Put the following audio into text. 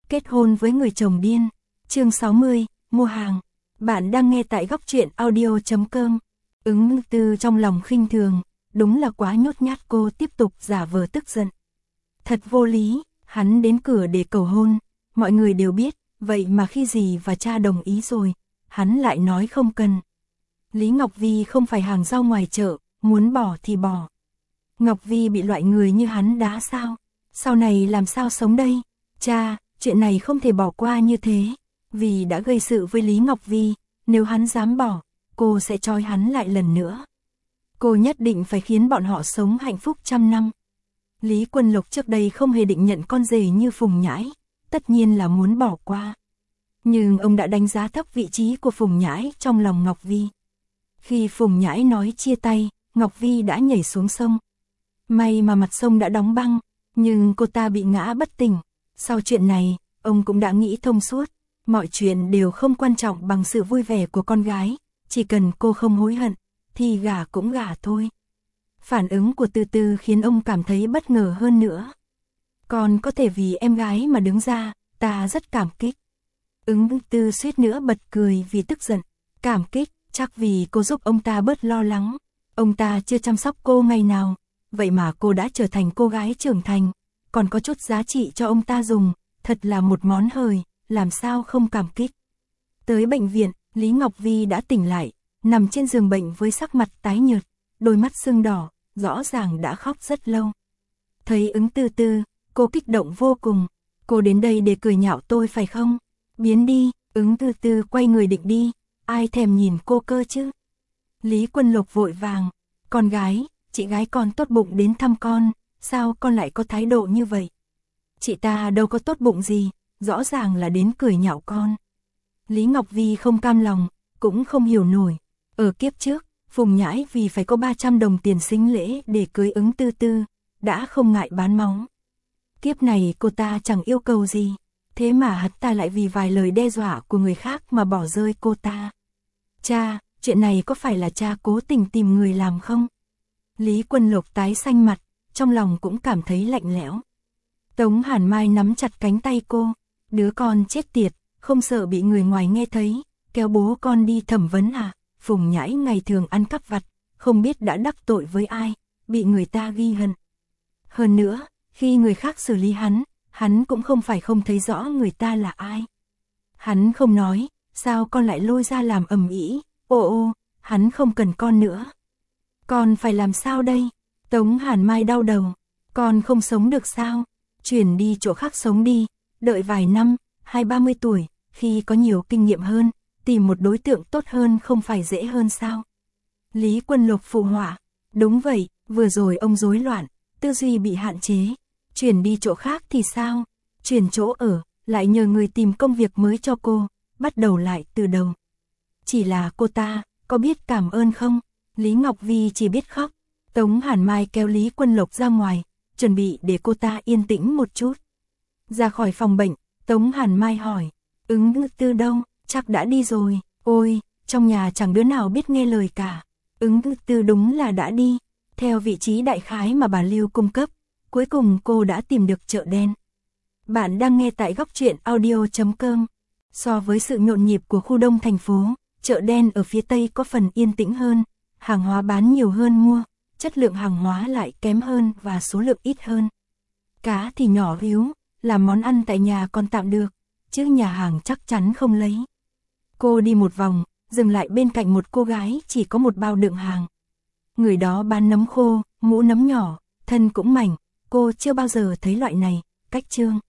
Kết hôn với người chồng điên. Chương 60, mua hàng. Bạn đang nghe tại góc truyện audio.com. Ứng Tư trong lòng khinh thường, đúng là quá nhút nhát. Cô tiếp tục giả vờ tức giận. Thật vô lý, hắn đến cửa để cầu hôn, mọi người đều biết, vậy mà khi dì và cha đồng ý rồi, hắn lại nói không cần. Lý Ngọc Vi không phải hàng rau ngoài chợ, muốn bỏ thì bỏ. Ngọc Vi bị loại người như hắn đá sao? Sau này làm sao sống đây? Cha, chuyện này không thể bỏ qua như thế. Vì đã gây sự với Lý Ngọc Vi, nếu hắn dám bỏ, cô sẽ trói hắn lại lần nữa. Cô nhất định phải khiến bọn họ sống hạnh phúc 100 năm. Lý Quân Lộc trước đây không hề định nhận con rể như Phùng Nhãi, tất nhiên là muốn bỏ qua. Nhưng ông đã đánh giá thấp vị trí của Phùng Nhãi trong lòng Ngọc Vi. Khi Phùng Nhãi nói chia tay, Ngọc Vi đã nhảy xuống sông. May mà mặt sông đã đóng băng, nhưng cô ta bị ngã bất tỉnh. Sau chuyện này, ông cũng đã nghĩ thông suốt. Mọi chuyện đều không quan trọng bằng sự vui vẻ của con gái. Chỉ cần cô không hối hận, thì gả cũng gả thôi. Phản ứng của Tư Tư khiến ông cảm thấy bất ngờ hơn nữa. Còn có thể vì em gái mà đứng ra, ta rất cảm kích. Ứng Tư suýt nữa bật cười vì tức giận. Cảm kích, chắc vì cô giúp ông ta bớt lo lắng. Ông ta chưa chăm sóc cô ngày nào, vậy mà cô đã trở thành cô gái trưởng thành, còn có chút giá trị cho ông ta dùng, thật là một món hời, làm sao không cảm kích. Tới bệnh viện, Lý Ngọc Vi đã tỉnh lại, nằm trên giường bệnh với sắc mặt tái nhợt, đôi mắt sưng đỏ, rõ ràng đã khóc rất lâu. Thấy Ứng Tư Tư, cô kích động vô cùng. Cô đến đây để cười nhạo tôi phải không? Biến đi. Ứng Tư Tư quay người định đi, ai thèm nhìn cô cơ chứ? Lý Quân Lộc vội vàng, con gái, chị gái con tốt bụng đến thăm con, sao con lại có thái độ như vậy? Chị ta đâu có tốt bụng gì, rõ ràng là đến cười nhạo con. Lý Ngọc Vi không cam lòng, cũng không hiểu nổi. Ở kiếp trước, Phùng Nhãi vì phải có 300 đồng tiền sính lễ để cưới Ứng Tư Tư, đã không ngại bán máu. Kiếp này cô ta chẳng yêu cầu gì, thế mà hắn ta lại vì vài lời đe dọa của người khác mà bỏ rơi cô ta. Cha, chuyện này có phải là cha cố tình tìm người làm không? Lý Quân Lộc tái xanh mặt, trong lòng cũng cảm thấy lạnh lẽo. Tống Hàn Mai nắm chặt cánh tay cô, đứa con chết tiệt, không sợ bị người ngoài nghe thấy, kéo bố con đi thẩm vấn à? Phùng Nhãi ngày thường ăn cắp vặt, không biết đã đắc tội với ai, bị người ta ghi hận. Hơn nữa, khi người khác xử lý hắn cũng không phải không thấy rõ người ta là ai. Hắn không nói, sao con lại lôi ra làm ầm ĩ? Ô, hắn không cần con nữa. Con phải làm sao đây? Tống Hàn Mai đau đầu, con không sống được sao? Chuyển đi chỗ khác sống đi, đợi vài năm, 20-30 tuổi, khi có nhiều kinh nghiệm hơn, tìm một đối tượng tốt hơn không phải dễ hơn sao? Lý Quân Lộc phụ họa, đúng vậy, vừa rồi ông rối loạn, tư duy bị hạn chế. Chuyển đi chỗ khác thì sao? Chuyển chỗ ở, lại nhờ người tìm công việc mới cho cô, bắt đầu lại từ đầu. Chỉ là cô ta, có biết cảm ơn không? Lý Ngọc Vi chỉ biết khóc. Tống Hàn Mai kéo Lý Quân Lộc ra ngoài, chuẩn bị để cô ta yên tĩnh một chút. Ra khỏi phòng bệnh, Tống Hàn Mai hỏi, Ứng Tư đâu? Chắc đã đi rồi. Ôi, trong nhà chẳng đứa nào biết nghe lời cả. Ứng Tư đúng là đã đi. Theo vị trí đại khái mà bà Lưu cung cấp, cuối cùng cô đã tìm được chợ đen. Bạn đang nghe tại góc truyện audio.com. So với sự nhộn nhịp của khu đông thành phố, chợ đen ở phía Tây có phần yên tĩnh hơn, hàng hóa bán nhiều hơn mua, chất lượng hàng hóa lại kém hơn và số lượng ít hơn. Cá thì nhỏ ríu, làm món ăn tại nhà còn tạm được, chứ nhà hàng chắc chắn không lấy. Cô đi một vòng, dừng lại bên cạnh một cô gái chỉ có một bao đựng hàng. Người đó bán nấm khô, mũ nấm nhỏ, thân cũng mảnh, cô chưa bao giờ thấy loại này, cách trương.